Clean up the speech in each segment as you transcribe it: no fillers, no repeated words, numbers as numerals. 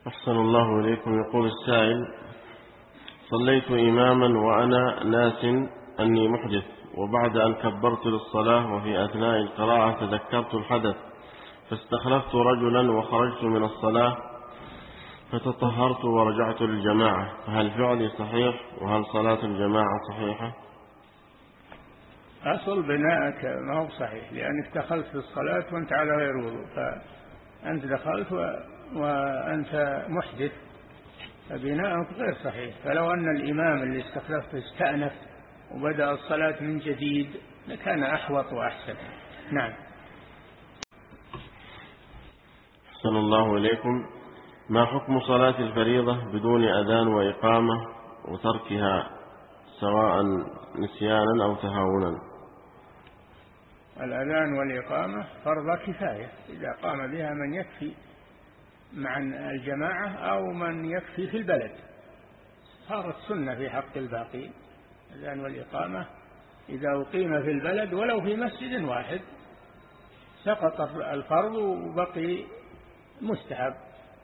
أحسن الله إليكم. يقول السائل: صليت إماما وأنا ناس أني محدث، وبعد أن كبرت للصلاة وفي أثناء القراءة تذكرت الحدث، فاستخلفت رجلا وخرجت من الصلاة فتطهرت ورجعت للجماعة، فهل فعلي صحيح؟ وهل صلاة الجماعة صحيحة؟ أصل بناءك ما هو صحيح، لأنك دخلت في الصلاة وأنت على غير وضوء، فأنت دخلت وأنت محدث، فبناءك غير صحيح. فلو أن الإمام اللي استخلفته استأنف وبدأ الصلاة من جديد لكان أحوط وأحسن. نعم. أحسن الله إليكم. ما حكم صلاة الفريضة بدون أذان وإقامة وتركها سواء نسيانا أو تهاونا؟ الأذان والإقامة فرض كفاية، إذا قام بها من يكفي مع الجماعة أو من يكفي في البلد صارت سنة في حق الباقين. الأذان والإقامة إذا أقيم في البلد ولو في مسجد واحد سقط الفرض وبقي مستحب،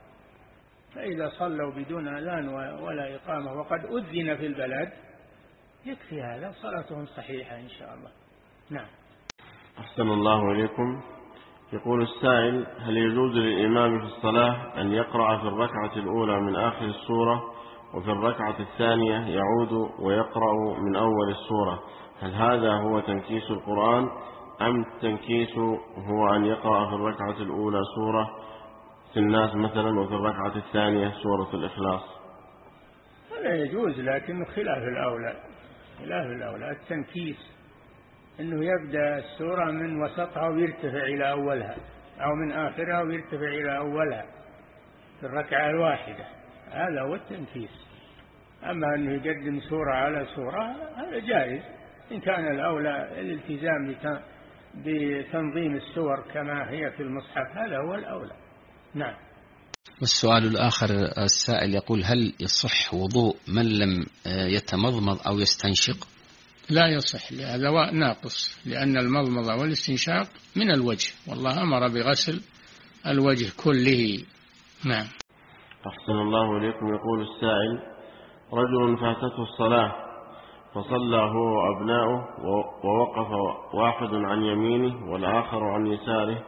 فإذا صلوا بدون أذان ولا إقامة وقد أذن في البلد يكفي هذا، صلاتهم صحيحة إن شاء الله. نعم. أحسن الله إليكم. يقول السائل: هل يجوز للإمام في الصلاة أن يقرأ في الركعة الأولى من آخر السورة وفي الركعة الثانية يعود ويقرأ من أول السورة؟ هل هذا هو تنكيس القرآن أم التنكيس هو أن يقرأ في الركعة الأولى سورة في الناس مثلا وفي الركعة الثانية سورة الإخلاص؟ هذا يجوز، لكن خلاف الأولى. خلاف الأولى التنكيس أنه يبدأ السورة من وسطها ويرتفع إلى أولها، أو من آخرها ويرتفع إلى أولها في الركعة الواحدة، هذا هو التنكيس. أما أنه يقدم سورة على سورة هذا جائز، إن كان الأولى الالتزام بتنظيم السور كما هي في المصحف، هذا هو الأولى. نعم. والسؤال الآخر السائل يقول: هل يصح وضوء من لم يتمضمض أو يستنشق؟ لا يصح، هذا ناقص، لأن المضمضة والاستنشاق من الوجه، والله أمر بغسل الوجه كله. نعم. أحسن الله إليكم. يقول السائل: رجل فاتته الصلاة فصلى هو وأبناؤه ووقف واحد عن يمينه والآخر عن يساره،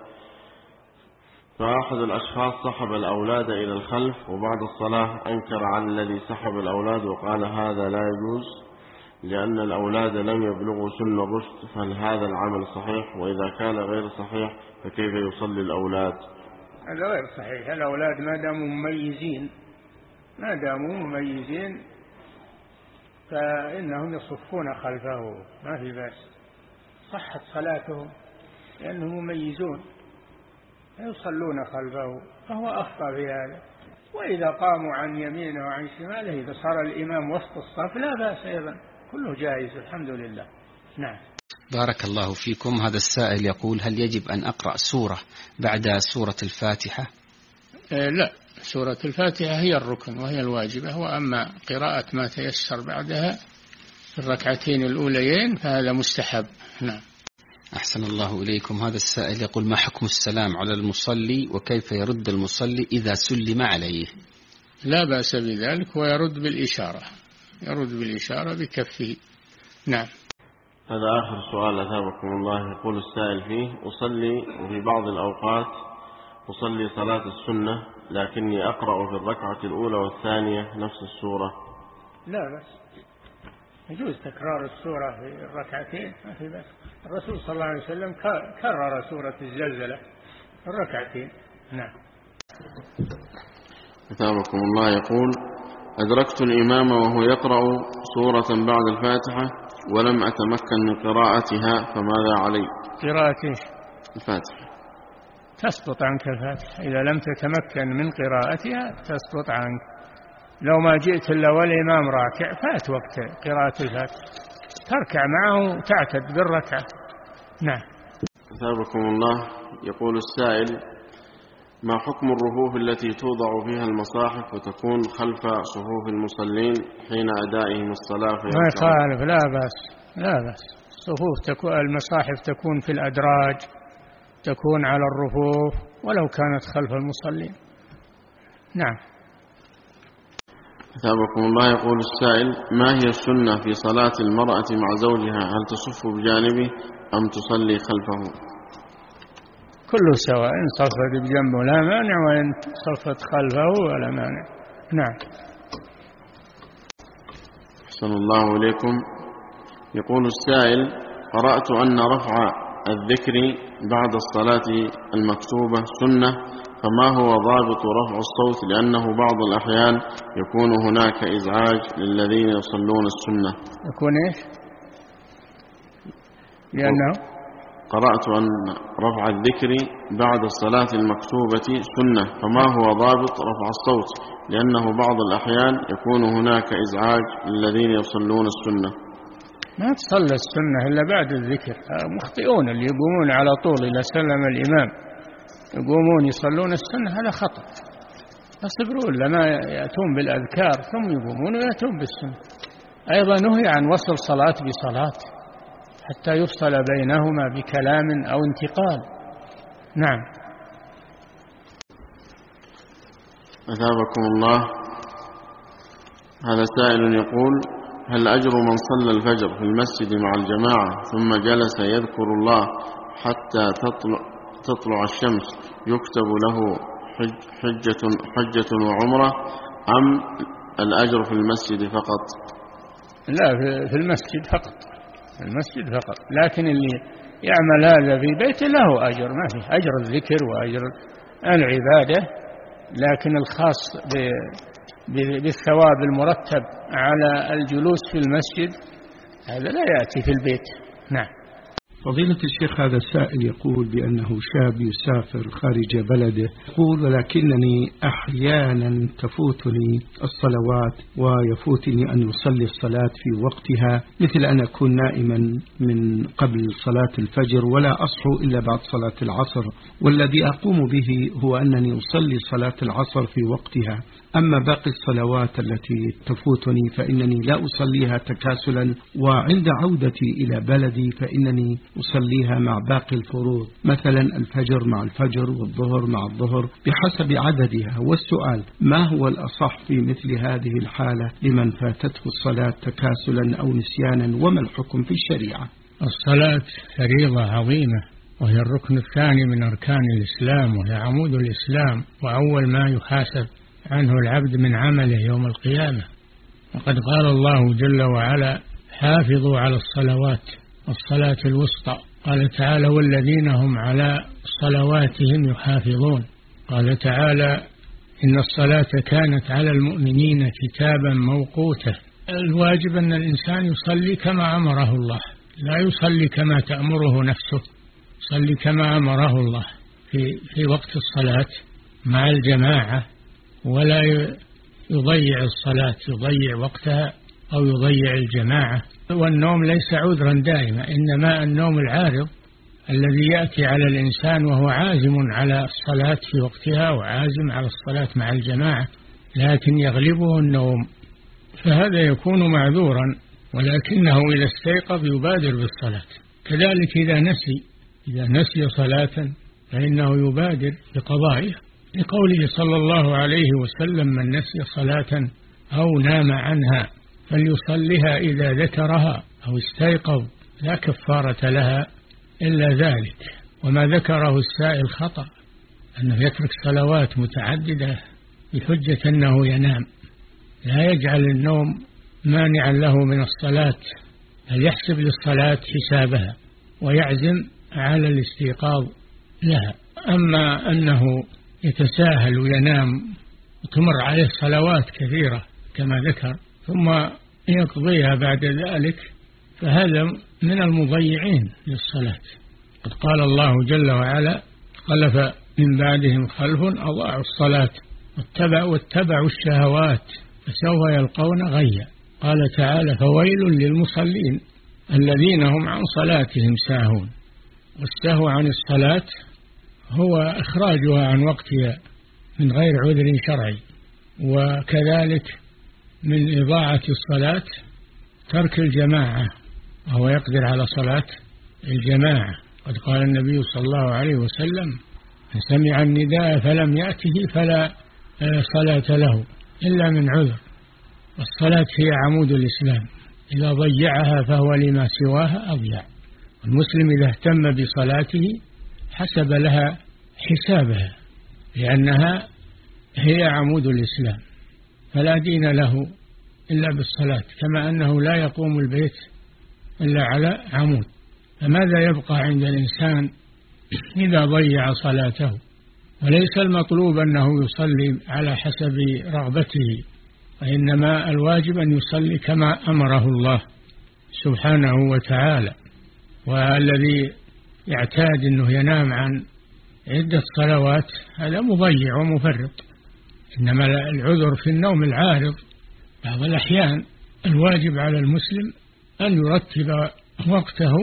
فأحد الأشخاص سحب الأولاد إلى الخلف، وبعد الصلاة أنكر على الذي سحب الأولاد وقال هذا لا يجوز لأن الأولاد لم يبلغوا سن الرشد، فهل هذا العمل صحيح؟ وإذا كان غير صحيح فكيف يصلي الأولاد؟ هذا غير صحيح. الأولاد ما داموا مميزين فإنهم يصفون خلفه، ما في بأس، صحت صلاتهم لأنهم مميزون يصلون خلفه، فهو أخطأ في هذا. وإذا قاموا عن يمينه وعن شماله إذا صار الإمام وسط الصف لا بأس أيضا، كله جائز الحمد لله. نعم. بارك الله فيكم. هذا السائل يقول: هل يجب أن أقرأ سورة بعد سورة الفاتحة؟ لا، سورة الفاتحة هي الركن وهي الواجبة، وأما قراءة ما تيسر بعدها في الركعتين الأوليين فهذا مستحب. نعم. أحسن الله إليكم. هذا السائل يقول: ما حكم السلام على المصلي وكيف يرد المصلي إذا سلم عليه؟ لا بأس بذلك، ويرد بالإشارة بكفه. نعم. هذا آخر سؤال أثابكم الله. يقول السائل فيه: أصلي وفي بعض الأوقات أصلي صلاة السنة لكني أقرأ في الركعة الأولى والثانية نفس السورة. لا بأس، يجوز تكرار السورة في الركعتين، ما في بأس. الرسول صلى الله عليه وسلم كرر سورة الزلزلة في الركعتين. نعم. أثابكم الله. يقول: أدركت الإمام وهو يقرأ سورة بعد الفاتحة ولم أتمكن من قراءتها، فماذا علي؟ قراءة الفاتحة تسقط عنك الفاتحة، إذا لم تتمكن من قراءتها تسقط عنك. لو ما جئت إلا والإمام راكع فات وقت قراءة الفاتحة، تركع معه تعتد بالركعة. نعم. أثابكم الله. يقول السائل: ما حكم الرفوف التي توضع فيها المصاحف وتكون خلف صفوف المصلين حين أدائهم الصلاة؟ ما يخالف، لا بأس. المصاحف تكون في الأدراج، تكون على الرفوف ولو كانت خلف المصلين. نعم. أثابكم الله. يقول السائل: ما هي السنة في صلاة المرأة مع زوجها؟ هل تصف بجانبه أم تصلي خلفه؟ كله سواء، إن صفت بجنبه لا مانع، وإن صفت خلفه ولا مانع. نعم. أحسن الله إليكم. يقول السائل: قرأت أن رفع الذكر بعد الصلاة المكتوبة سنة، فما هو ضابط رفع الصوت؟ لأنه بعض الأحيان يكون هناك إزعاج للذين يصلون السنة. يكون إيش؟ لأنه قرأت أن رفع الذكر بعد الصلاة المكتوبة سنة، فما هو ضابط رفع الصوت؟ لأنه بعض الأحيان يكون هناك إزعاج للذين يصلون السنة. ما تصلى السنة إلا بعد الذكر. مخطئون اللي يقومون على طول إذا سلم الإمام يقومون يصلون السنة، هذا خطأ. يصبرون لما يأتون بالأذكار ثم يقومون ويأتون بالسنة. أيضا نهي عن وصل صلاة بصلاة حتى يفصل بينهما بكلام أو انتقال. نعم. أثابكم الله. هذا سائل يقول: هل أجر من صلى الفجر في المسجد مع الجماعة ثم جلس يذكر الله حتى تطلع الشمس يكتب له حجة وعمرة، أم الأجر في المسجد فقط؟ لا، في المسجد فقط، في المسجد فقط. لكن اللي يعمل هذا في بيته له أجر، ما فيه أجر الذكر وأجر العبادة، لكن الخاص بالثواب المرتب على الجلوس في المسجد هذا لا يأتي في البيت. نعم. فضيلة الشيخ، هذا السائل يقول بأنه شاب يسافر خارج بلده، يقول: ولكنني أحيانا تفوتني الصلوات ويفوتني أن يصلي الصلاة في وقتها، مثل أن أكون نائما من قبل صلاة الفجر ولا أصحو إلا بعد صلاة العصر، والذي أقوم به هو أنني أصلي صلاة العصر في وقتها، أما باقي الصلوات التي تفوتني فإنني لا أصليها تكاسلا، وعند عودتي إلى بلدي فإنني أصليها مع باقي الفروض، مثلا الفجر مع الفجر والظهر مع الظهر بحسب عددها. والسؤال: ما هو الأصح في مثل هذه الحالة لمن فاتته الصلاة تكاسلا أو نسيانا، وما الحكم في الشريعة؟ الصلاة فريضة عظيمة، وهي الركن الثاني من أركان الإسلام، وهي عمود الإسلام، وأول ما يحاسب عنه العبد من عمله يوم القيامة. وقد قال الله جل وعلا: حافظوا على الصلوات والصلاة الوسطى. قال تعالى: والذين هم على صلواتهم يحافظون. قال تعالى: إن الصلاة كانت على المؤمنين كتابا موقوتا. الواجب أن الإنسان يصلي كما أمره الله، لا يصلي كما تأمره نفسه، يصلي كما أمره الله في وقت الصلاة مع الجماعة، ولا يضيع الصلاة، يضيع وقتها أو يضيع الجماعة. والنوم ليس عذرا دائما، إنما النوم العارض الذي يأتي على الإنسان وهو عازم على الصلاة في وقتها وعازم على الصلاة مع الجماعة، لكن يغلبه النوم، فهذا يكون معذورا، ولكنه إذا استيقظ يبادر بالصلاة. كذلك إذا نسي صلاة فإنه يبادر بقضائها، لقوله صلى الله عليه وسلم: من نسي صلاة أو نام عنها فليصلها إذا ذكرها أو استيقظ، لا كفارة لها إلا ذلك. وما ذكره السائل خطأ، أنه يترك صلوات متعددة بحجة أنه ينام، لا يجعل النوم مانعا له من الصلاة، بل يحسب للصلاة حسابها ويعزم على الاستيقاظ لها. أما أنه يتساهل وينام وتمر عليه صلوات كثيرة كما ذكر ثم يقضيها بعد ذلك، فهذا من المضيعين للصلاة. قد قال الله جل وعلا: خلف من بعدهم خلف أضاعوا الصلاة واتبعوا الشهوات فسوف يلقون غيا. قال تعالى: فويل للمصلين الذين هم عن صلاتهم ساهون. والسهو عن الصلاة هو إخراجها عن وقتها من غير عذر شرعي، وكذلك من إضاعة الصلاة ترك الجماعة، وهو يقدر على صلاة الجماعة. قد قال النبي صلى الله عليه وسلم: من سمع النداء فلم يأته فلا صلاة له إلا من عذر. والصلاة هي عمود الإسلام، إذا ضيعها فهو لما سواها أضيع. المسلم إذا اهتم بصلاته حسب لها حسابها، لأنها هي عمود الإسلام، فلا دين له إلا بالصلاة، كما أنه لا يقوم البيت إلا على عمود. فماذا يبقى عند الإنسان إذا ضيع صلاته؟ وليس المطلوب أنه يصلي على حسب رغبته، وإنما الواجب أن يصلي كما أمره الله سبحانه وتعالى. والذي يعتاد أنه ينام عن عدة صلوات هذا مضيع ومفرط، إنما العذر في النوم العارض. بعض الأحيان الواجب على المسلم أن يرتب وقته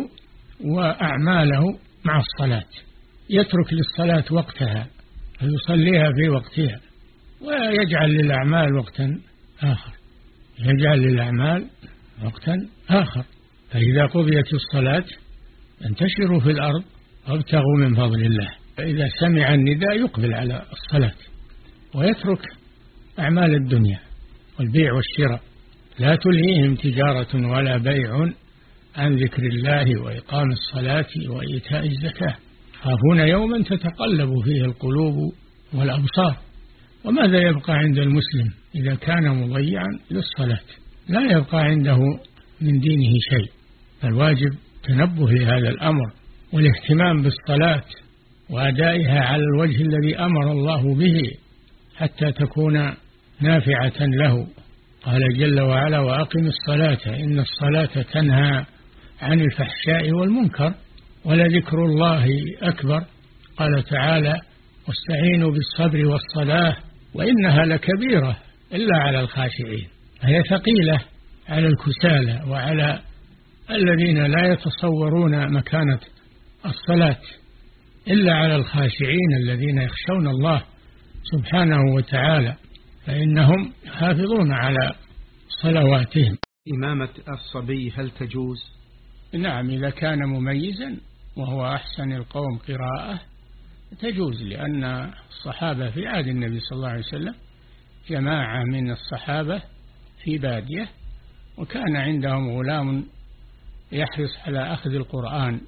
وأعماله مع الصلاة، يترك للصلاة وقتها فيصليها في وقتها، ويجعل للأعمال وقتا آخر، يجعل للأعمال وقتا آخر. فإذا قضيت الصلاة انتشروا في الأرض وابتغوا من فضل الله. فإذا سمع النداء يقبل على الصلاة ويترك أعمال الدنيا والبيع والشراء. لا تلهيهم تجارة ولا بيع عن ذكر الله وإقام الصلاة وإيتاء الزكاة خافون يوما تتقلب فيه القلوب والأبصار. وماذا يبقى عند المسلم إذا كان مضيعا للصلاة؟ لا يبقى عنده من دينه شيء. فالواجب تنبه لهذا الأمر والاهتمام بالصلاة وأدائها على الوجه الذي أمر الله به حتى تكون نافعة له. قال جل وعلا: وأقم الصلاة إن الصلاة تنهى عن الفحشاء والمنكر ولذكر الله أكبر. قال تعالى: واستعينوا بالصبر والصلاة وإنها لكبيرة إلا على الخاشعين. هي ثقيلة على الكسالى وعلى الذين لا يتصورون مكانة الصلاة، إلا على الخاشعين الذين يخشون الله سبحانه وتعالى، فإنهم حافظون على صلواتهم. إمامة الصبي هل تجوز؟ نعم، إذا كان مميزا وهو أحسن القوم قراءة تجوز، لأن الصحابة في عهد النبي صلى الله عليه وسلم جماعة من الصحابة في بادية، وكان عندهم غلام يحرص على أخذ القرآن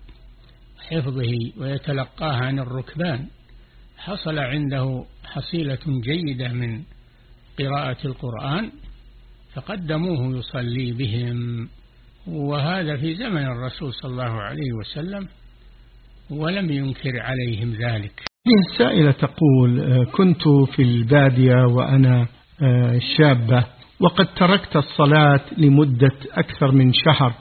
حفظه ويتلقاه عن الركبان، حصل عنده حصيلة جيدة من قراءة القرآن فقدموه يصلي بهم، وهذا في زمن الرسول صلى الله عليه وسلم ولم ينكر عليهم ذلك. السائلة تقول: كنت في البادية وأنا شابة، وقد تركت الصلاة لمدة أكثر من شهر،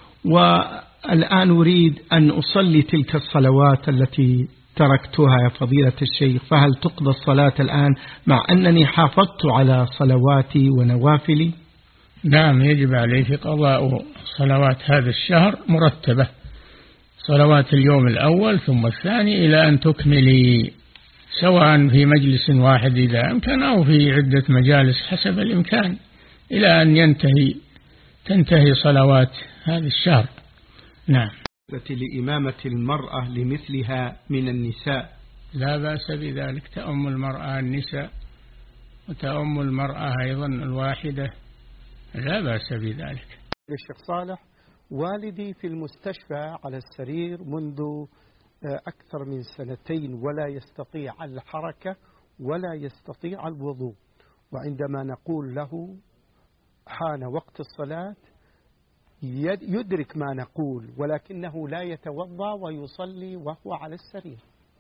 والآن أريد أن أصلي تلك الصلوات التي تركتها يا فضيلة الشيخ، فهل تقضى الصلاة الآن مع أنني حافظت على صلواتي ونوافلي؟ نعم، يجب عليك قضاء صلوات هذا الشهر مرتبة، صلوات اليوم الأول ثم الثاني إلى أن تكملي، سواء في مجلس واحد إذا أمكن أو في عدة مجالس حسب الإمكان، إلى أن تنتهي صلوات هذا الشهر. نعم. لإمامة المرأة لمثلها من النساء لا بأس بذلك، تأم المرأة النساء وتأم المرأة أيضا الواحدة، لا بأس بذلك. الشيخ صالح، والدي في المستشفى على السرير منذ أكثر من 2 ولا يستطيع الحركة ولا يستطيع الوضوء، وعندما نقول له حان وقت الصلاة يدرك ما نقول، ولكنه لا يتوضأ ويصلي وهو على السرير.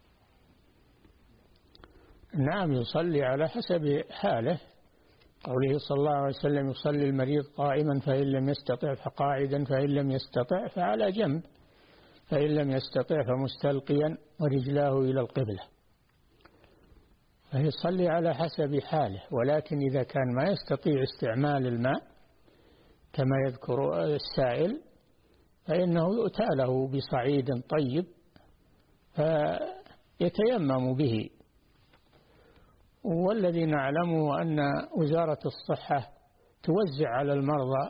نعم، يصلي على حسب حاله، قوله صلى الله عليه وسلم: يصلي المريض قائما فإن لم يستطع فقاعدا فإن لم يستطع فعلى جنب فإن لم يستطع فمستلقيا ورجلاه إلى القبلة. فيصلي على حسب حاله، ولكن إذا كان ما يستطيع استعمال الماء كما يذكر السائل فإنه يؤتى له بصعيد طيب فيتيمم به. والذي نعلمه أن وزارة الصحة توزع على المرضى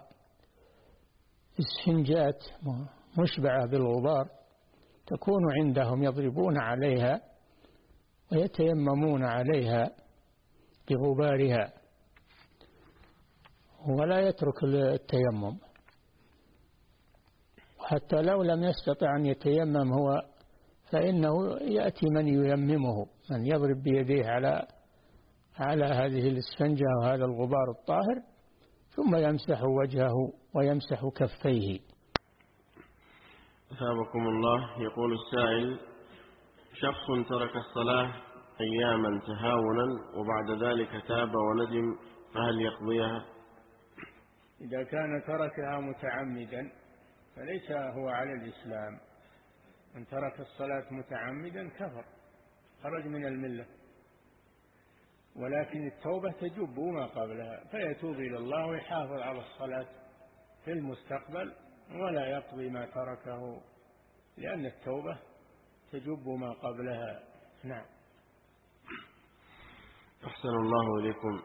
اسفنجات مشبعة بالغبار تكون عندهم، يضربون عليها ويتيممون عليها بغبارها، ولا يترك التيمم، حتى لو لم يستطع أن يتيمم هو فإنه يأتي من ييممه، من يضرب بيديه على هذه الإسفنجة وهذا الغبار الطاهر، ثم يمسح وجهه ويمسح كفيه. أثابكم الله. يقول السائل: شخص ترك الصلاة أياما تهاونا وبعد ذلك تاب وندم، فهل يقضيها؟ إذا كان تركها متعمدا فليس هو على الإسلام. من ترك الصلاة متعمدا كفر، خرج من الملة، ولكن التوبة تجب ما قبلها، فيتوب إلى الله ويحافظ على الصلاة في المستقبل ولا يقضي ما تركه، لأن التوبة تجب ما قبلها. نعم. أحسن الله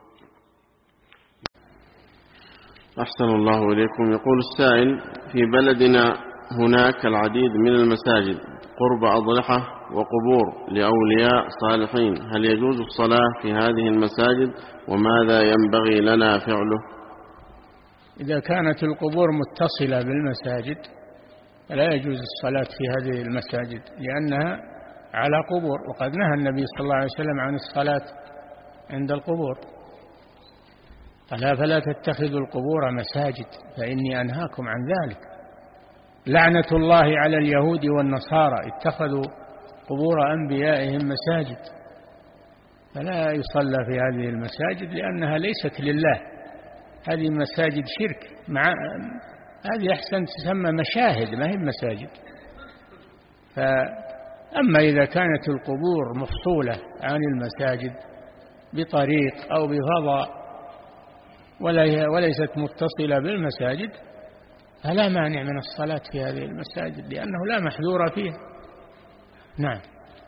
إليكم. يقول السائل: في بلدنا هناك العديد من المساجد قرب أضرحة وقبور لأولياء صالحين، هل يجوز الصلاة في هذه المساجد وماذا ينبغي لنا فعله؟ إذا كانت القبور متصلة بالمساجد فلا يجوز الصلاة في هذه المساجد لأنها على قبور، وقد نهى النبي صلى الله عليه وسلم عن الصلاة عند القبور، فلا تتخذوا القبور مساجد فإني أنهاكم عن ذلك. لعنة الله على اليهود والنصارى اتخذوا قبور أنبيائهم مساجد، فلا يصلى في هذه المساجد لأنها ليست لله، هذه مساجد شرك، هذه أحسن تسمى مشاهد ما هي مساجد. أما إذا كانت القبور مفصولة عن المساجد بطريق أو بفضاء وليست متصلة بالمساجد فلا مانع من الصلاة في هذه المساجد لأنه لا محذور فيها. نعم.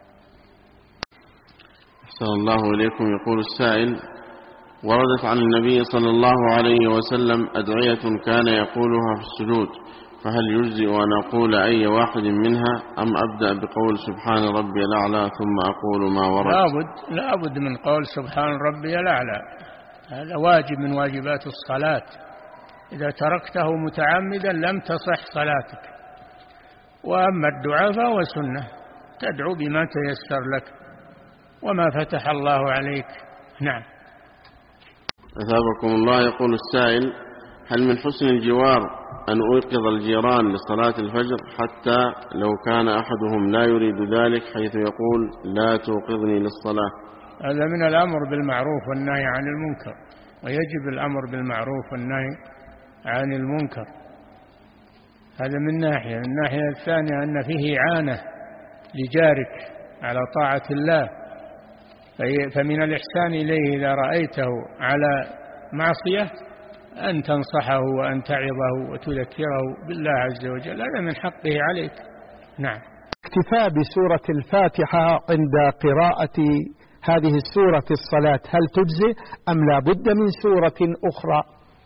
أحسن الله إليكم. يقول السائل: وردت عن النبي صلى الله عليه وسلم أدعية كان يقولها في السجود، فهل يجزئ أن أقول أي واحد منها أم أبدأ بقول سبحان ربي الأعلى ثم أقول ما ورد؟ لا بد من قول سبحان ربي الأعلى، هذا واجب من واجبات الصلاة، إذا تركته متعمدا لم تصح صلاتك. وأما الدعاء فهو سنة، تدعو بما تيسر لك وما فتح الله عليك. نعم. أثابكم الله. يقول السائل: هل من حسن الجوار أن أوقظ الجيران لصلاة الفجر حتى لو كان أحدهم لا يريد ذلك، حيث يقول لا توقظني للصلاة؟ هذا من الأمر بالمعروف والنهي عن المنكر، ويجب الأمر بالمعروف والنهي عن المنكر، هذا من ناحية. الناحية الثانية أن فيه إعانة لجارك على طاعة الله، فمن الإحسان إليه إذا رأيته على معصية أن تنصحه وأن تعظه وتذكره بالله عز وجل، هذا من حقه عليك. نعم. اكتفاء بسورة الفاتحة عند قراءة هذه السورة في الصلاة هل تجزئ أم لا بد من سورة أخرى؟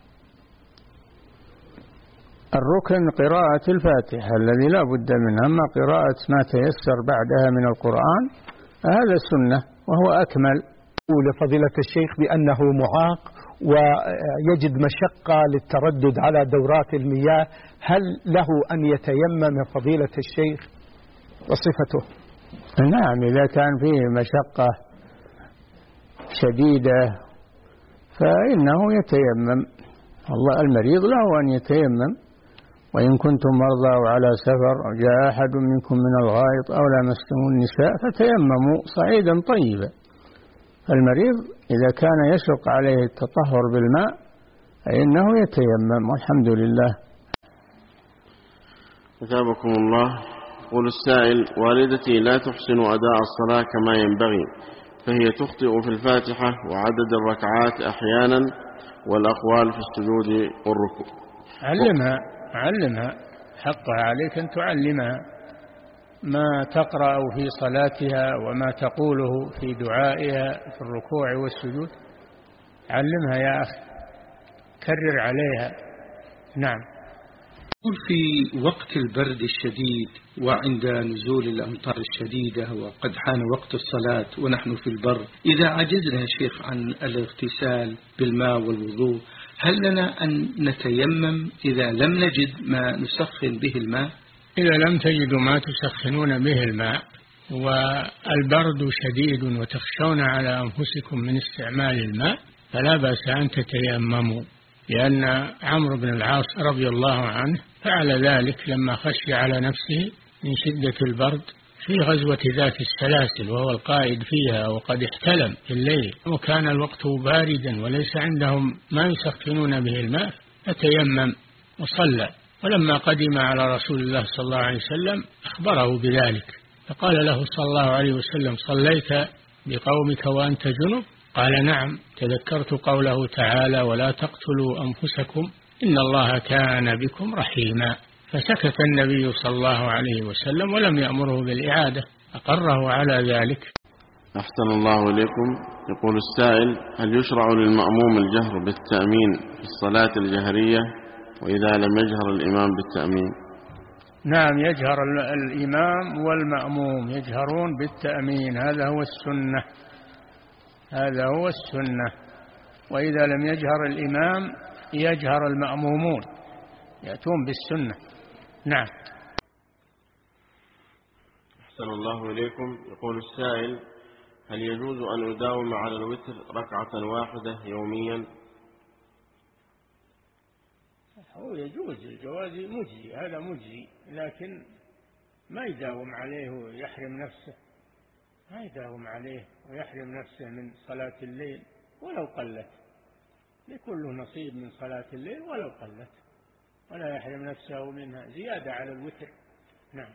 الركن قراءة الفاتحة الذي لا بد منها، أما قراءة ما تيسر بعدها من القرآن هذا سنة وهو أكمل. لفضيلة الشيخ بأنه معاق ويجد مشقة للتردد على دورات المياه، هل له أن يتيمم فضيلة الشيخ وصفته؟ نعم، إذا كان فيه مشقة شديدة فإنه يتيمم. الله المريض له أن يتيمم، وإن كنتم مرضى وعلى سفر أو جاء أحد منكم من الغائط أو لامستم النساء فتيمموا صعيدا طيبا. فالمريض إذا كان يشق عليه التطهر بالماء فإنه يتيمم، والحمد لله. أثابكم الله. يقول السائل: والدتي لا تحسن أداء الصلاة كما ينبغي، فهي تخطئ في الفاتحة وعدد الركعات أحيانا والأقوال في السجود والركوع. علمها، حقها عليك أن تعلمها ما تقرأ في صلاتها وما تقوله في دعائها في الركوع والسجود، علمها يا أخي، كرر عليها. نعم. في وقت البرد الشديد وعند نزول الأمطار الشديدة وقد حان وقت الصلاة ونحن في البر، إذا عجزنا يا شيخ عن الاغتسال بالماء والوضوء، هل لنا أن نتيمم إذا لم نجد ما نسخن به الماء؟ إذا لم تجدوا ما تسخنون به الماء والبرد شديد وتخشون على أنفسكم من استعمال الماء فلا بأس أن تتيمموا، لأن عمرو بن العاص رضي الله عنه فعل ذلك لما خشي على نفسه من شدة البرد في غزوة ذات السلاسل وهو القائد فيها وقد احتلم في الليل وكان الوقت باردا وليس عندهم ما يسخنون به الماء فتيمم وصلى، ولما قدم على رسول الله صلى الله عليه وسلم أخبره بذلك فقال له صلى الله عليه وسلم: صليت بقومك وأنت جنب؟ قال: نعم، تذكرت قوله تعالى: ولا تقتلوا أنفسكم إن الله كان بكم رحيما. فسكت النبي صلى الله عليه وسلم ولم يأمره بالإعادة، أقره على ذلك. أحسن الله إليكم. يقول السائل: هل يشرع للمأموم الجهر بالتأمين في الصلاة الجهرية وإذا لم يجهر الإمام بالتأمين؟ نعم، يجهر الإمام والمأموم يجهرون بالتأمين، هذا هو السنة، هذا هو السنة. وإذا لم يجهر الإمام يجهر المأمومون، يأتون بالسنة. نعم. أحسن الله إليكم. يقول السائل: هل يجوز أن أداوم على الوتر ركعة واحدة يوميا؟ هو يجوز، الجواز مجزي، هذا مجزي، لكن ما يداوم عليه ويحرم نفسه، ما يداوم عليه ويحرم نفسه من صلاة الليل ولو قلت، لكل نصيب من صلاة الليل ولو قلت، ولا يحرم نفسه منها زيادة على الوتر. نعم.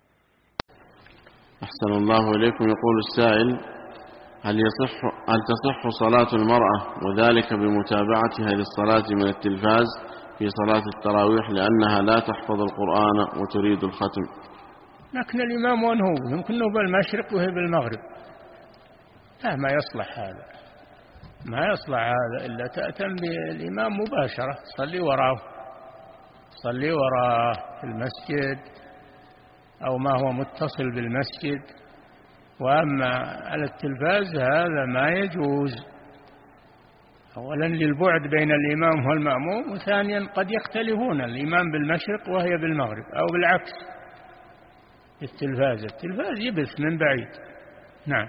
أحسن الله إليكم. يقول السائل: هل تصح صلاة المرأة وذلك بمتابعتها للصلاة من التلفاز في صلاة التراويح لأنها لا تحفظ القرآن وتريد الختم؟ لكن الإمام وين هو؟ يمكن أنه بالمشرق وهي بالمغرب، ما يصلح هذا، ما يصلح هذا، إلا تأتم بالإمام مباشرة، صلي وراه في المسجد أو ما هو متصل بالمسجد. وأما على التلفاز هذا ما يجوز، أولا للبعد بين الإمام والمأموم، وثانيا قد يختلفون، الإمام بالمشرق وهي بالمغرب أو بالعكس. التلفاز يبث من بعيد. نعم.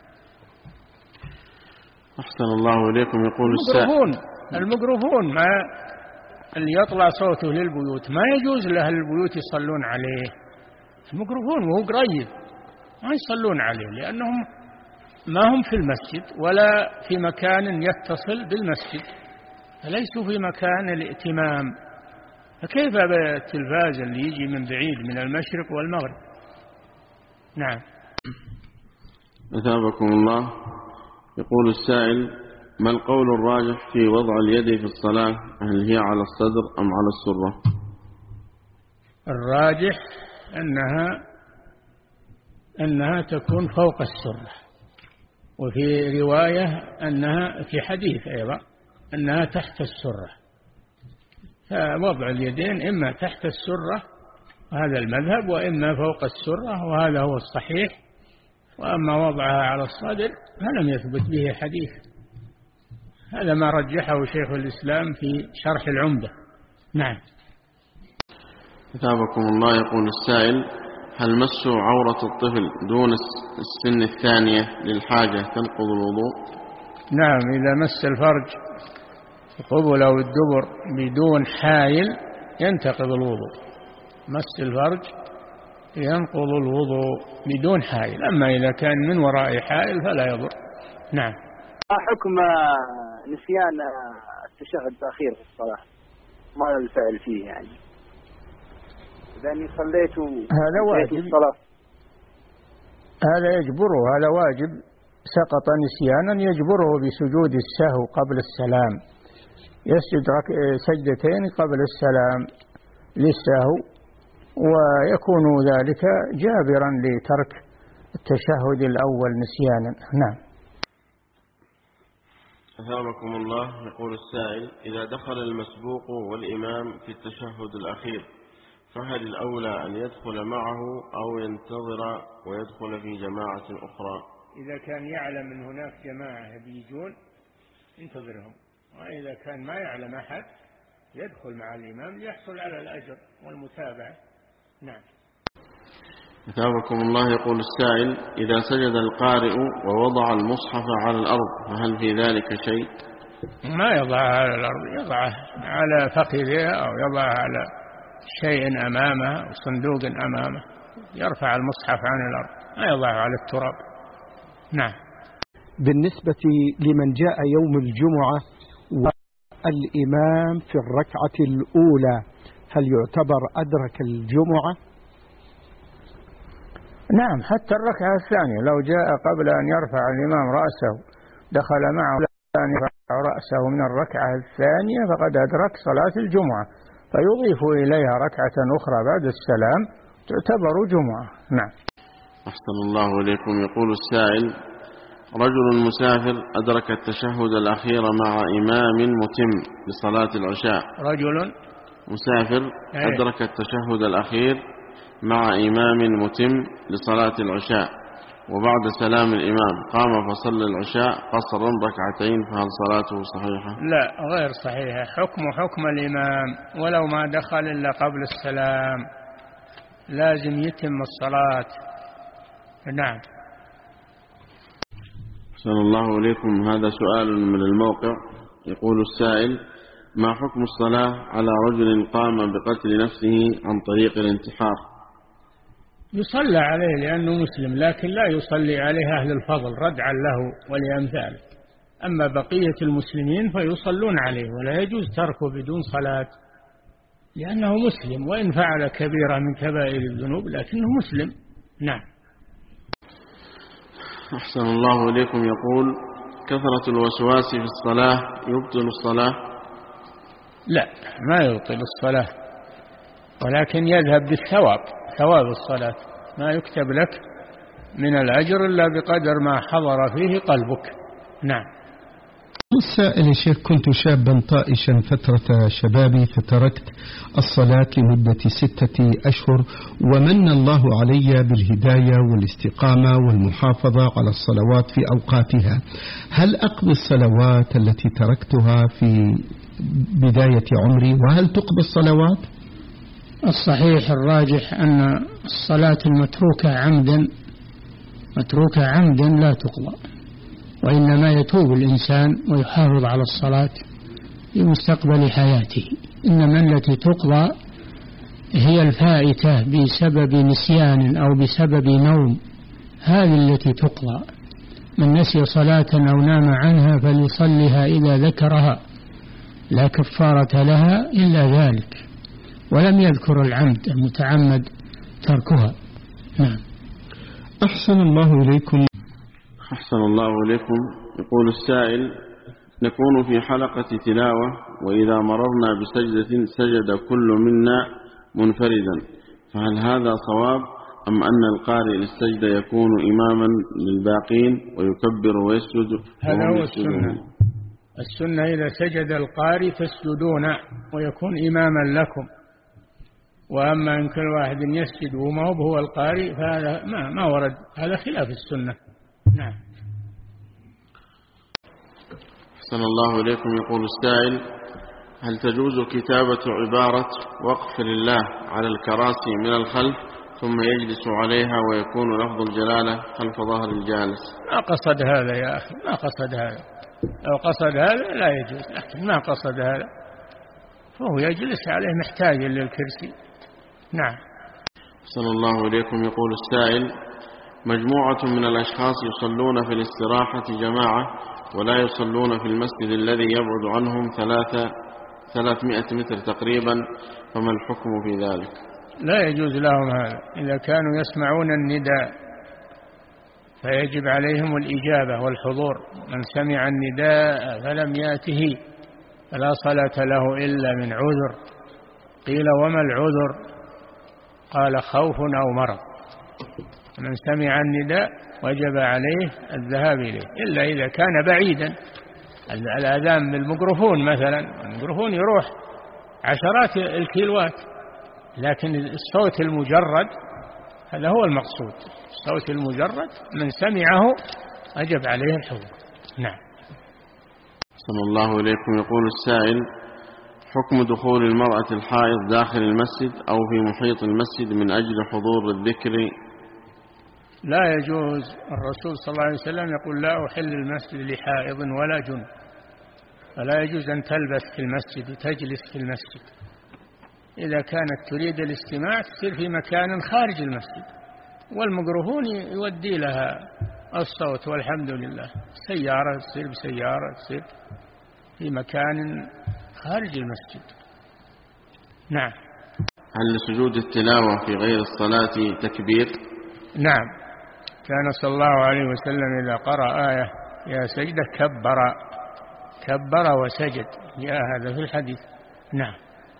أحسن الله إليكم. يقول الميكروفون ما اللي يطلع صوته للبيوت ما يجوز لأهل البيوت يصلون عليه، الميكروفون وهو قريب ما يصلون عليه، لأنهم ما هم في المسجد ولا في مكان يتصل بالمسجد، فليسوا في مكان الائتمام، فكيف بالتلفاز اللي يجي من بعيد من المشرق والمغرب؟ نعم. أثابكم الله. يقول السائل: ما القول الراجح في وضع اليد في الصلاة؟ هل هي على الصدر أم على السرة؟ الراجح أنها تكون فوق السرة، وفي رواية أنها في حديث أيضا أنها تحت السرة، فوضع اليدين إما تحت السرة وهذا المذهب، وإما فوق السرة وهذا هو الصحيح. وأما وضعها على الصدر فلم يثبت به حديث، هذا ما رجحه شيخ الإسلام في شرح العمدة. نعم. أثابكم الله. يقول السائل: هل مس عورة الطفل دون السن الثانية للحاجة تنقض الوضوء؟ نعم، إذا مس الفرج القبل أو الدبر بدون حائل ينتقض الوضوء، مس الفرج ينقض الوضوء بدون حائل، أما إذا كان من وراء حائل فلا يضر. نعم. حكم نسيان التشهد الأخير في الصلاة، ما الفعل فيه يعني؟ إذا صليت هذا واجب، هذا يجبره، هذا واجب، سقط نسيانا يجبره بسجود السهو قبل السلام، يسجد سجدتين قبل السلام للسهو، ويكون ذلك جابرا لترك التشهد الأول نسيانا. نعم. أثابكم الله. يقول السائل: إذا دخل المسبوق والإمام في التشهد الأخير فهل الأولى أن يدخل معه أو ينتظر ويدخل في جماعة أخرى؟ إذا كان يعلم أن هناك جماعة بيجون انتظرهم، وإذا كان ما يعلم أحد يدخل مع الإمام ليحصل على الأجر والمتابعة. نعم. أثابكم الله. يقول السائل: إذا سجد القارئ ووضع المصحف على الأرض فهل في ذلك شيء؟ ما يضعه على الأرض، يضعه على فخذه أو يضعه على شيء أمامه أو صندوق أمامه، يرفع المصحف عن الأرض، ما يضعه على التراب. نعم. بالنسبة لمن جاء يوم الجمعة والإمام في الركعة الأولى هل يعتبر أدرك الجمعة؟ نعم، حتى الركعة الثانية لو جاء قبل أن يرفع الإمام رأسه دخل معه أن يرفع رأسه من الركعة الثانية فقد أدرك صلاة الجمعة، فيضيف إليها ركعة أخرى بعد السلام تعتبر جمعة. نعم. أحسن الله إليكم. يقول السائل: رجل مسافر أدرك التشهد الأخير مع إمام متم لصلاة العشاء. رجل مسافر أدرك التشهد الأخير مع إمام متم لصلاة العشاء، وبعد سلام الإمام قام فصلى العشاء قصرا ركعتين، فهل صلاته صحيحة؟ لا، غير صحيحة، حكم الإمام ولو ما دخل إلا قبل السلام، لازم يتم الصلاة. نعم. أحسن الله إليكم. هذا سؤال من الموقع. يقول السائل: ما حكم الصلاة على رجل قام بقتل نفسه عن طريق الانتحار؟ يصلى عليه لأنه مسلم، لكن لا يصلي عليه أهل الفضل ردعا له ولأمثاله. أما بقية المسلمين فيصلون عليه، ولا يجوز تركه بدون صلاة لأنه مسلم، وإن فعل كبيرة من كبائر الذنوب لكنه مسلم. نعم. أحسن الله إليكم. يقول: كثرة الوسواس في الصلاة يبطل الصلاة؟ لا، ما يبطل الصلاة، ولكن يذهب بالثواب، ثواب الصلاة، ما يكتب لك من الأجر إلا بقدر ما حضر فيه قلبك. نعم. السائل: يا شيخ، كنت شابا طائشا فترة شبابي فتركت الصلاة لمدة 6 أشهر، ومن الله علي بالهداية والاستقامة والمحافظة على الصلوات في أوقاتها. هل أقضي الصلوات التي تركتها في بداية عمري، وهل تقضي الصلوات؟ الصحيح الراجح أن الصلاة متروكة عمدا لا تقضى، وإنما يتوب الإنسان ويحافظ على الصلاة في مستقبل حياته. إنما التي تقضى هي الفائتة بسبب نسيان أو بسبب نوم، هذه التي تقضى. من نسي صلاة أو نام عنها فليصلها إذا ذكرها، لا كفارة لها إلا ذلك، ولم يذكر العمد المتعمد تركها. نعم. أحسن الله إليكم. أحسن الله إليكم. يقول السائل: نكون في حلقة تلاوة، وإذا مررنا بسجدة سجد كل منا منفردا، فهل هذا صواب أم أن القارئ للسجدة يكون إماما للباقين ويكبر ويسجد؟ هذا هو السنة إذا سجد القارئ تسجدون ويكون إماما لكم، وأما إن كل واحد يسجد وما هو القارئ فهذا ما ورد، هذا خلاف السنة. نعم. أحسن الله إليكم. يقول السائل: هل تجوز كتابة عبارة وقف لله على الكراسي من الخلف ثم يجلس عليها ويكون لفظ الجلالة خلف ظهر الجالس؟ ما قصد هذا يا أخي، ما قصد هذا. لو قصد هذا لا يجوز، لكن ما قصد هذا فهو يجلس عليه محتاج للكرسي. نعم. أحسن الله إليكم. يقول السائل: مجموعة من الأشخاص يصلون في الاستراحة جماعة ولا يصلون في المسجد الذي يبعد عنهم 300 متر تقريبا، فما الحكم في ذلك؟ لا يجوز لهم هذا. إذا كانوا يسمعون النداء فيجب عليهم الإجابة والحضور. من سمع النداء فلم يأته فلا صلاة له إلا من عذر. قيل: وما العذر؟ قال: خوف أو مرض. من سمع النداء وجب عليه الذهاب إليه، إلا إذا كان بعيدا. الأذان بالميكروفون مثلا، الميكروفون يروح عشرات الكيلوات، لكن الصوت المجرد هذا هو المقصود. الصوت المجرد من سمعه وجب عليه الحضور. نعم. أحسن الله إليكم. يقول السائل: حكم دخول المرأة الحائض داخل المسجد أو في محيط المسجد من أجل حضور الذكر؟ لا يجوز. الرسول صلى الله عليه وسلم يقول: لا أحل المسجد لحائض ولا جنب. فلا يجوز أن تلبس في المسجد وتجلس في المسجد. إذا كانت تريد الاستماع تصير في مكان خارج المسجد، والميكروفون يودي لها الصوت والحمد لله. سيارة تصير بسيارة، تصير في مكان خارج المسجد. نعم. هل لسجود التلاوة في غير الصلاة تكبير؟ نعم، كان صلى الله عليه وسلم إذا قرأ آية يا سجدة كبر وسجد، يا هذا في الحديث. نعم.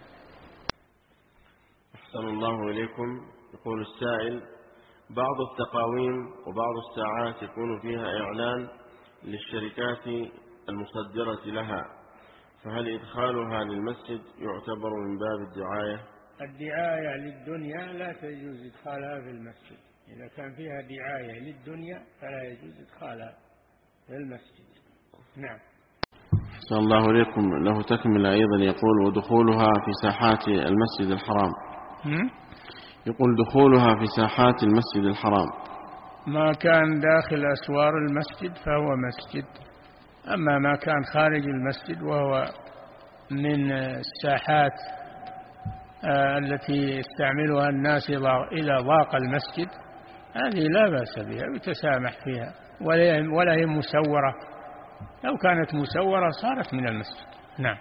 أحسن الله إليكم. يقول السائل: بعض التقاويم وبعض الساعات يكون فيها إعلان للشركات المصدرة لها، فهل إدخالها للمسجد يعتبر من باب الدعاية؟ الدعاية للدنيا لا تجوز إدخالها في المسجد. إذا كان فيها دعاية للدنيا فلا يجوز إدخالها في المسجد. نعم. أحسن الله إليكم. له تكملة أيضا، يقول: ودخولها في ساحات المسجد الحرام. يقول: دخولها في ساحات المسجد الحرام، ما كان داخل أسوار المسجد فهو مسجد، أما ما كان خارج المسجد وهو من الساحات التي يستعملها الناس إلى ضاق المسجد، هذه لا بأس بها ويتسامح فيها، ولا هي مسورة. لو كانت مسورة صارت من المسجد. نعم.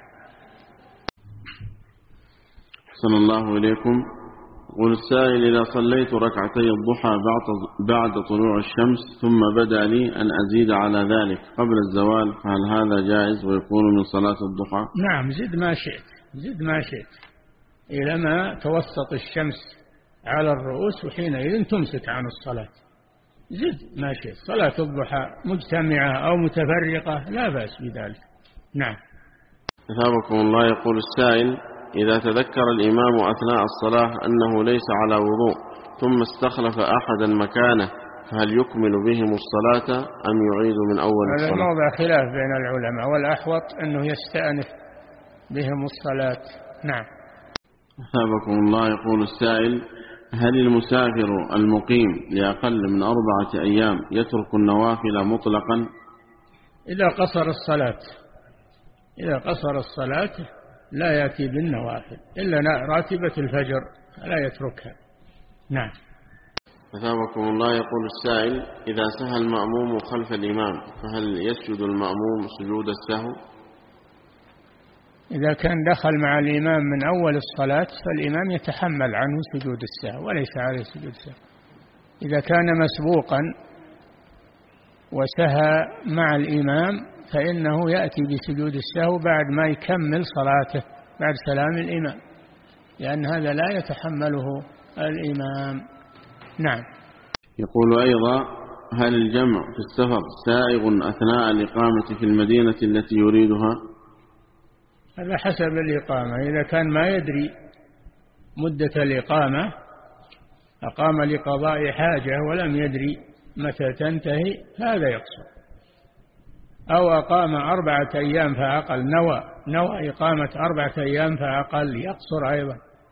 أحسن الله إليكم. يقول السائل: إذا صليت ركعتي الضحى بعد طلوع الشمس ثم بدا لي أن أزيد على ذلك قبل الزوال، فهل هذا جائز ويكون من صلاة الضحى؟ نعم، زد ما شئت إلى ما توسط الشمس على الرؤوس، وحينئذ تمسك عن الصلاة. زد ما شئت. صلاة الضحى مجتمعة أو متفرقة لا بأس بذلك. نعم. أثابكم الله. يقول السائل: إذا تذكر الإمام أثناء الصلاة أنه ليس على وضوء ثم استخلف أحدا مكانه، فهل يكمل بهم الصلاة أم يعيد من أول الصلاة؟ هذا موضع خلاف بين العلماء، والأحوط أنه يستأنف بهم الصلاة. نعم. أثابكم الله. يقول السائل: هل المسافر المقيم لأقل من 4 أيام يترك النوافل مطلقا؟ إذا قصر الصلاة لا يأتي بالنوافل إلا راتبة الفجر، لا يتركها. نعم. أثابكم الله. يقول السائل: إذا سهى المأموم خلف الإمام فهل يسجد المأموم سجود السهو؟ إذا كان دخل مع الإمام من أول الصلاة فالإمام يتحمل عنه سجود السهو وليس عليه سجود السهو. إذا كان مسبوقا وسهى مع الإمام فإنه يأتي بسجود السهو بعد ما يكمل صلاته بعد سلام الإمام، لأن هذا لا يتحمله الإمام. نعم. يقول أيضا: هل الجمع في السفر سائغ أثناء الإقامة في المدينة التي يريدها؟ هذا حسب الإقامة. إذا كان ما يدري مدة الإقامة، أقام لقضاء حاجة ولم يدري متى تنتهي، هذا يقصر. أو أقام 4 أيام فأقل، نوى إقامة 4 أيام فأقل، يقصر أيضا.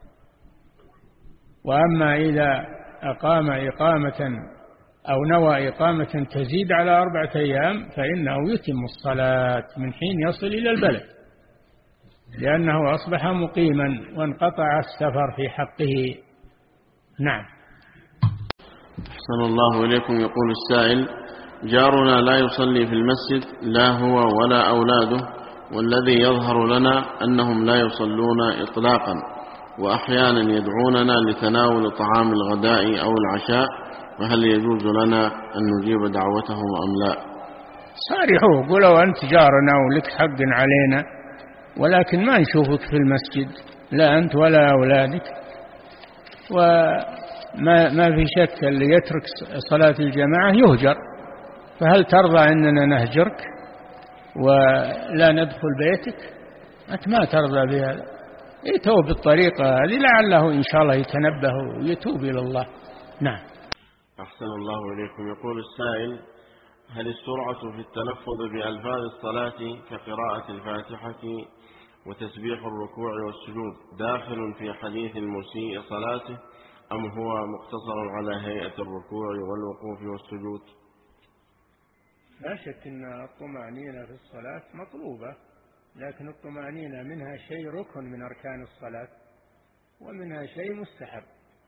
وأما إذا أقام إقامة أو نوى إقامة تزيد على 4 أيام فإنه يتم الصلاة من حين يصل إلى البلد، لأنه أصبح مقيما وانقطع السفر في حقه. نعم. أحسن الله إليكم. يقول السائل: جارنا لا يصلي في المسجد لا هو ولا أولاده، والذي يظهر لنا أنهم لا يصلون إطلاقا، وأحيانا يدعوننا لتناول طعام الغداء أو العشاء، فهل يجوز لنا أن نجيب دعوتهم أم لا؟ صارحوه، قولوا أنت جارنا ولك حق علينا، ولكن ما نشوفك في المسجد، لا أنت ولا أولادك. وما في شك اللي يترك صلاة الجماعة يهجر، فهل ترضى أننا نهجرك ولا ندخل بيتك؟ أنت ما ترضى بهذا. يتوب بالطريقة هذه لعله إن شاء الله يتنبه ويتوب إلى الله. نعم. أحسن الله إليكم. يقول السائل: هل السرعة في التلفظ بألفاظ الصلاة كقراءة الفاتحة وتسبيح الركوع والسجود داخل في حديث المسيء صلاته أم هو مقتصر على هيئة الركوع والوقوف والسجود؟ لا شك أن الطمأنينة في الصلاة مطلوبة، لكن الطمأنينة منها شيء ركن من أركان الصلاة ومنها شيء مستحب.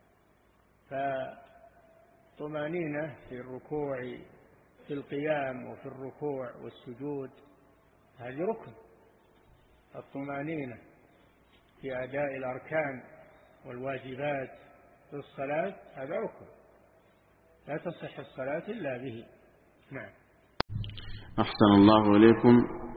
فالطمأنينة في الركوع في القيام وفي الركوع والسجود هذه ركن. الطمأنينة في أداء الأركان والواجبات في الصلاة هذا ركن، لا تصح الصلاة إلا به. نعم. أحسن الله إليكم.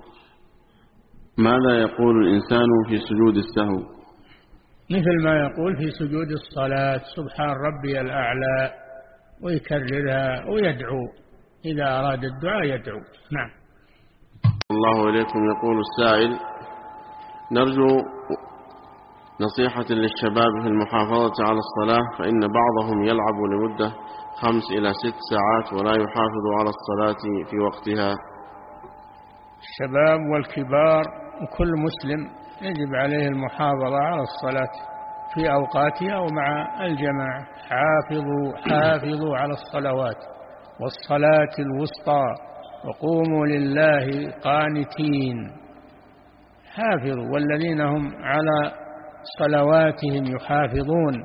ماذا يقول الإنسان في سجود السهو؟ مثل ما يقول في سجود الصلاة سبحان ربي الأعلى، ويكررها ويدعو إذا أراد الدعاء يدعو. نعم. الله إليكم. يقول السائل: نرجو نصيحة للشباب في المحافظة على الصلاة، فإن بعضهم يلعب لمدة 5 إلى 6 ساعات ولا يحافظ على الصلاة في وقتها. الشباب والكبار وكل مسلم يجب عليه المحافظة على الصلاة في أوقاتها ومع الجماعة. حافظوا على الصلوات والصلاة الوسطى وقوموا لله قانتين. حافظوا، والذين هم على صلواتهم يحافظون.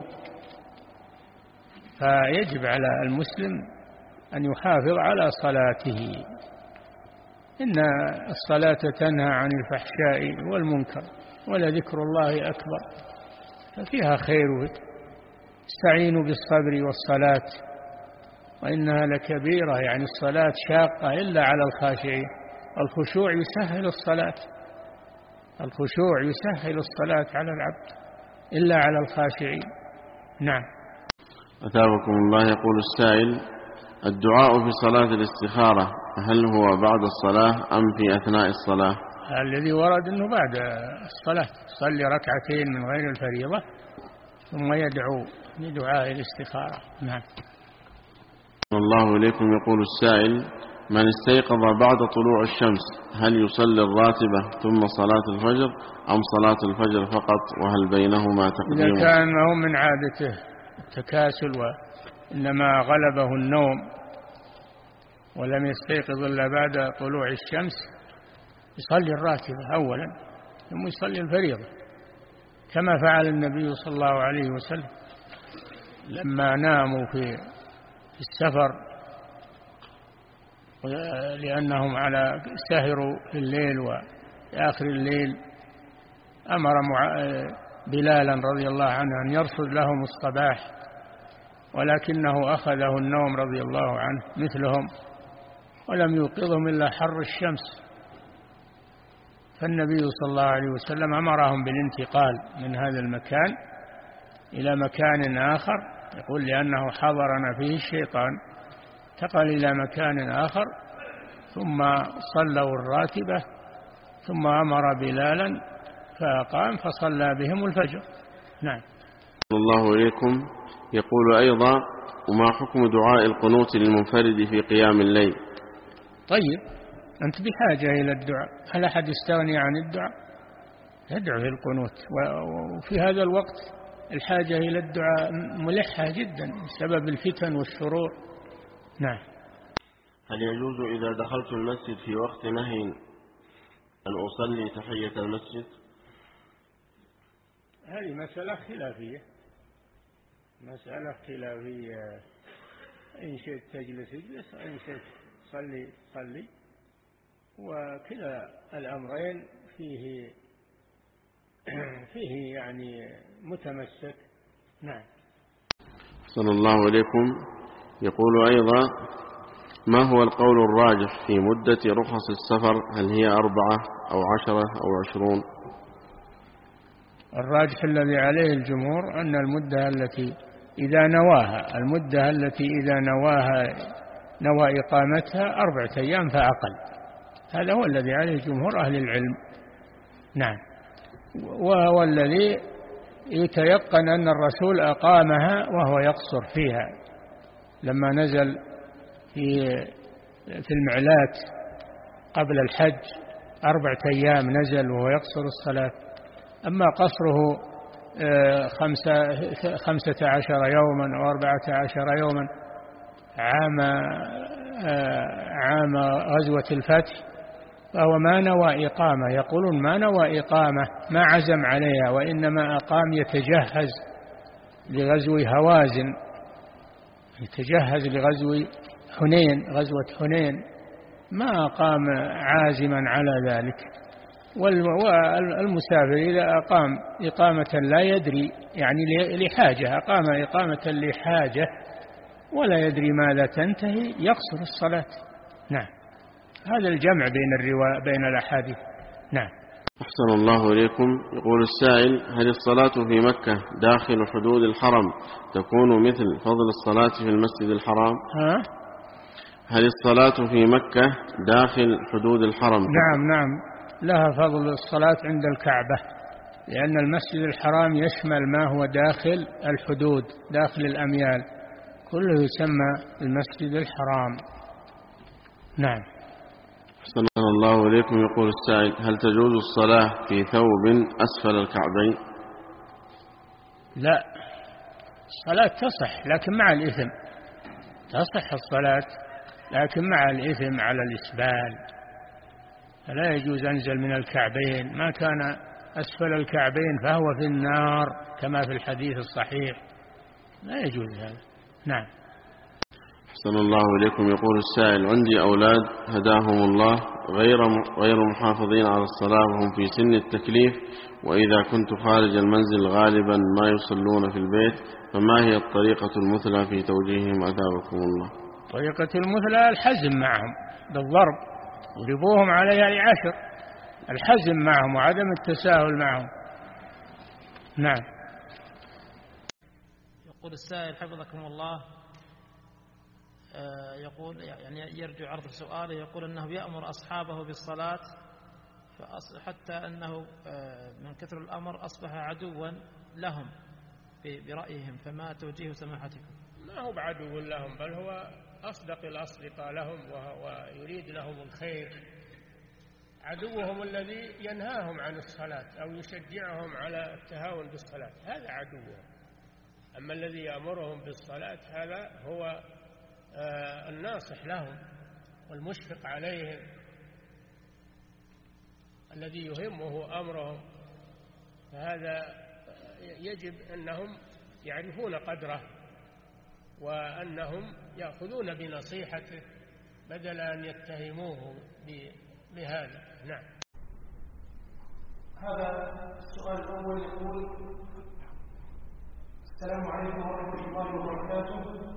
فيجب على المسلم أن يحافظ على صلاته. إن الصلاة تنهى عن الفحشاء والمنكر ولذكر الله أكبر، ففيها خير. استعينوا بالصبر والصلاة وإنها لكبيرة، يعني الصلاة شاقة إلا على الخاشعين. الخشوع يسهل الصلاة، الخشوع يسهل الصلاة على العبد إلا على الخاشعين. نعم. أثابكم الله. يقول السائل: الدعاء في صلاة الاستخارة هل هو بعد الصلاة أم في أثناء الصلاة؟ الذي ورد أنه بعد الصلاة، صلي ركعتين من غير الفريضة ثم يدعو بدعاء الاستخارة. نعم. الله إليكم. يقول السائل: من استيقظ بعد طلوع الشمس هل يصلي الراتبة ثم صلاة الفجر أم صلاة الفجر فقط، وهل بينهما تقديم؟ إذا كان هو من عادته التكاسل وإنما غلبه النوم ولم يستيقظ إلا بعد طلوع الشمس يصلي الراتبة أولا ثم يصلي الفريضة، كما فعل النبي صلى الله عليه وسلم لما ناموا في السفر لأنهم على سهروا في الليل وفي آخر الليل، أمر بلالا رضي الله عنه أن يرصد لهم الصباح، ولكنه أخذه النوم رضي الله عنه مثلهم ولم يوقظهم إلا حر الشمس. فالنبي صلى الله عليه وسلم أمرهم بالانتقال من هذا المكان إلى مكان آخر، يقول لأنه حضرنا فيه الشيطان، انتقل إلى مكان آخر ثم صلوا الراتبة ثم أمر بلالا فقام فصلى بهم الفجر. نعم. الله إليكم. يقول أيضا: وما حكم دعاء القنوت للمنفرد في قيام الليل؟ طيب، أنت بحاجة إلى الدعاء، هل أحد يستغني عن الدعاء؟ يدعو في القنوت، وفي هذا الوقت الحاجة إلى الدعاء ملحة جدا بسبب الفتن والشرور. نعم. هل يجوز إذا دخلت المسجد في وقت نهي أن أصلي تحية المسجد؟ هذه مسألة خلافية، مسألة خلافية. إن شئت تجلس اجلس، إن شئت صلي صلي، وكلا الأمرين فيه يعني متمسك. نعم. صلى الله عليكم. يقول أيضا: ما هو القول الراجح في مدة رخص السفر؟ هل هي 4 أو 10 أو 20؟ الراجح الذي عليه الجمهور أن المدة التي إذا نوى إقامتها 4 أيام فأقل، هذا هو الذي عليه جمهور أهل العلم. نعم. وهو الذي يتيقن أن الرسول أقامها وهو يقصر فيها لما نزل في في المعلات قبل الحج 4 أيام نزل وهو يقصر الصلاة. أما قصره 15 يوما أو 14 يوما عام غزوة الفتح فهو ما نوى إقامة، يقولون ما نوى إقامة، ما عزم عليها، وإنما أقام يتجهز لغزو هوازن، يتجهز لغزو حنين، غزوة حنين، ما أقام عازما على ذلك. والمسافر إذا أقام إقامة لا يدري، يعني لحاجة، أقام إقامة لحاجة ولا يدري ماذا تنتهي، يقصر الصلاة. نعم، هذا الجمع بين الأحاديث. نعم. أحسن الله إليكم. يقول السائل: هل الصلاة في مكة داخل حدود الحرم تكون مثل فضل الصلاة في المسجد الحرام؟ هل الصلاة في مكة داخل حدود الحرم؟ نعم، لها فضل الصلاة عند الكعبة، لأن المسجد الحرام يشمل ما هو داخل الحدود، داخل الأميال، كله يسمى المسجد الحرام. نعم. أحسن الله إليكم. يقول السائل: هل تجوز الصلاة في ثوب أسفل الكعبين؟ لا، الصلاة تصح لكن مع الإثم، تصح الصلاة لكن مع الإثم على الإسبال، فلا يجوز أنزل من الكعبين، ما كان أسفل الكعبين فهو في النار كما في الحديث الصحيح، لا يجوز هذا. نعم. أحسن الله إليكم. يقول السائل: عندي أولاد هداهم الله غير محافظين على الصلاة وهم في سن التكليف، وإذا كنت خارج المنزل غالبا ما يصلون في البيت، فما هي الطريقة المثلى في توجيههم أثابكم الله؟ طريقة المثلى الحزم معهم بالضرب، وربوهم عليها ل10، الحزم معهم وعدم التساهل معهم. نعم. يقول السائل حفظكم الله، يقول يعني يرجع عرض سؤاله، يقول أنه يأمر أصحابه بالصلاة حتى أنه من كثر الأمر أصبح عدوا لهم برأيهم، فما توجيه سماحتكم؟ ما هو بعدو لهم، بل هو أصدق الأصدقاء لهم ويريد لهم الخير. عدوهم الذي ينهاهم عن الصلاة أو يشجعهم على التهاون بالصلاة، هذا عدوهم. أما الذي يأمرهم بالصلاة هذا هو الناصح لهم والمشفق عليهم، الذي يهمه أمرهم، فهذا يجب أنهم يعرفون قدره وأنهم يأخذون بنصيحته بدل أن يتهموه بهذا. نعم. هذا السؤال الأول يقول: السلام عليكم ورحمة الله وبركاته.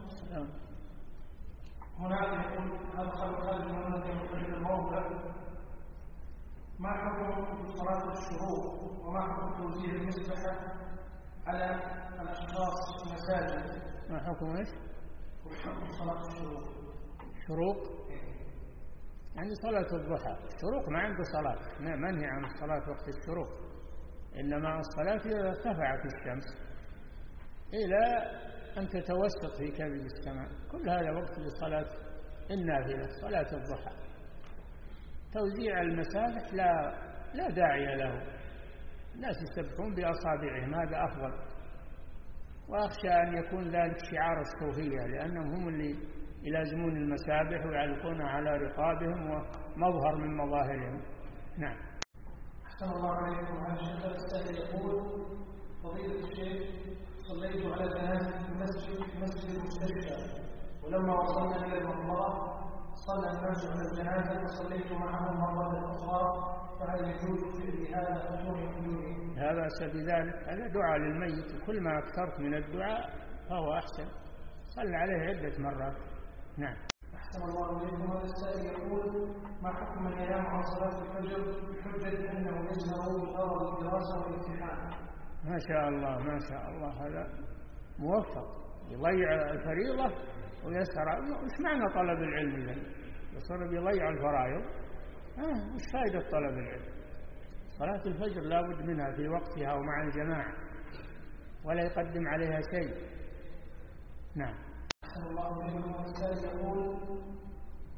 هناك يقول: أدخل خارج المنزل وخارج الموضع، ما حكم صلاة الشروق وما حكم توزيع المسبحة على الأشخاص في المساجد؟ ما حكم ايش؟ حكم صلاة الشروق. شروق يعني صلاة الضحى. الشروق ما عنده صلاة، منهي عن الصلاة وقت الشروق، إنما الصلاة إذا ارتفعت الشمس إلى أن تتوسط في كبد السماء، كل هذا وقت لصلاة النافلة، صلاة الضحى. توزيع المسابح لا داعي له، الناس يسبحون بأصابعهم، هذا أفضل، وأخشى أن يكون ذلك شعار الصوفية، لأنهم هم اللي يلازمون المسابح ويعلقونها على رقابهم ومظهر من مظاهرهم. نعم. أحسن الله عليكم. هذا الشيخ السائل يقول: فضيلة الشيخ، صليت على جنازة في مسجد المستشفى، ولما وصلنا إلى المقبرة صلى الناس على الجنازة وصليت معهم مرة أخرى، فهل يجوز فعل هذا بدون حدود؟ لا بأس بذلك، هذا دعاء للميت، كل ما أكثرت من الدعاء فهو أحسن، صل عليه عدة مرات. نعم. أحسن الله إليكم. هذا السائل يقول: ما حكم من ينام عن صلاة الفجر بحجة أنه يسهر بغرض الدراسة والامتحان؟ ما شاء الله ما شاء الله، هذا موفق، يضيع الفريضة ويسهر. وش معنى طلب العلم إذا يصير يضيع الفرائض؟ وش فائدة طلب العلم؟ صلاة الفجر لا بد منها في وقتها ومع الجماعة، ولا يقدم عليها شيء. نعم. أحسن الله إليكم. السائل يقول: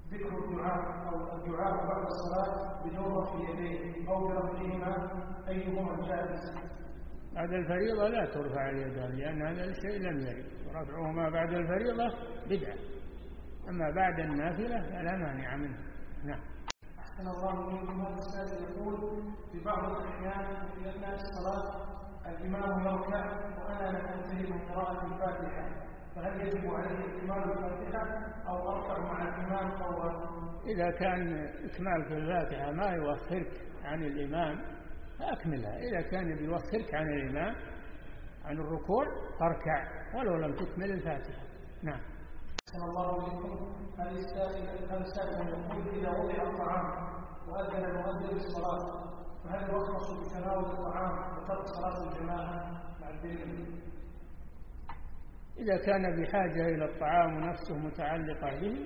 ذكر الدعاء أو الدعاء بعد الصلاة بدون رفع يديه أو برفعهما أيهما جائز؟ بعد الفريضة لا ترفع اليدان، لأن هذا الشيء لم يرد، ورفعهما بعد الفريضة بدعة، أما بعد النافلة فلا مانع منه. نعم. أحسن الله إليكم. هذا السائل يقول: في بعض الأحيان في أثناء الصلاة الإمام يركع وأنا أنتهي من قراءة الفاتحة، فهل يجب عليه إكمال الفاتحة أو أرفع مع الإمام أو؟ إذا كان إكمال في الفاتحة ما يوخرك عن الإمام فأكملها، إذا كان يوخرك عن الإمام عن الركوع فاركع ولو لم تكمل الفاتحة. نعم. أحسن الله إليكم. هذا السائل يقول: إذا وضع الطعام وأذن المؤذن بالصلاة فهل يرخص بتناول الطعام وترك صلاة الجماعة مع الدليل؟ إذا كان بحاجة إلى الطعام ونفسه متعلقة به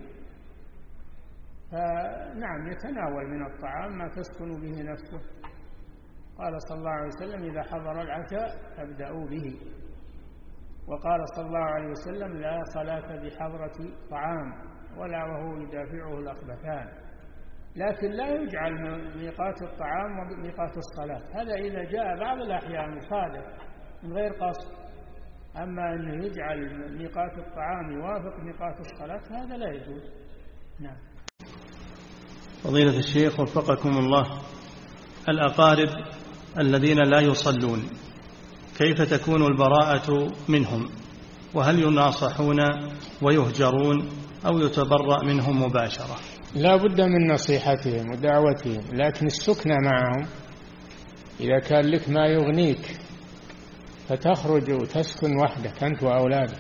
فنعم يتناول من الطعام ما تسكن به نفسه. قال صلى الله عليه وسلم: إذا حضر العشاء فابدأوا به. وقال صلى الله عليه وسلم: لا صلاة بحضرة طعام ولا وهو يدافعه الأخبثان. لكن لا يجعل ميقات الطعام وميقات الصلاة، هذا إذا جاء بعض الأحيان مصادف من غير قصد. أما أنه يجعل ميقات الطعام يوافق ميقات الصلاة هذا لا يجوز. نعم. فضيلة الشيخ وفقكم الله، الأقارب الذين لا يصلون كيف تكون البراءة منهم؟ وهل يناصحون ويهجرون أو يتبرأ منهم مباشرة؟ لا بد من نصيحتهم ودعوتهم، لكن السكنة معهم. إذا كان لك ما يغنيك فتخرج وتسكن وحدك أنت وأولادك،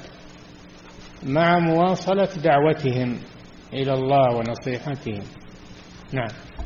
مع مواصلة دعوتهم إلى الله ونصيحتهم. نعم.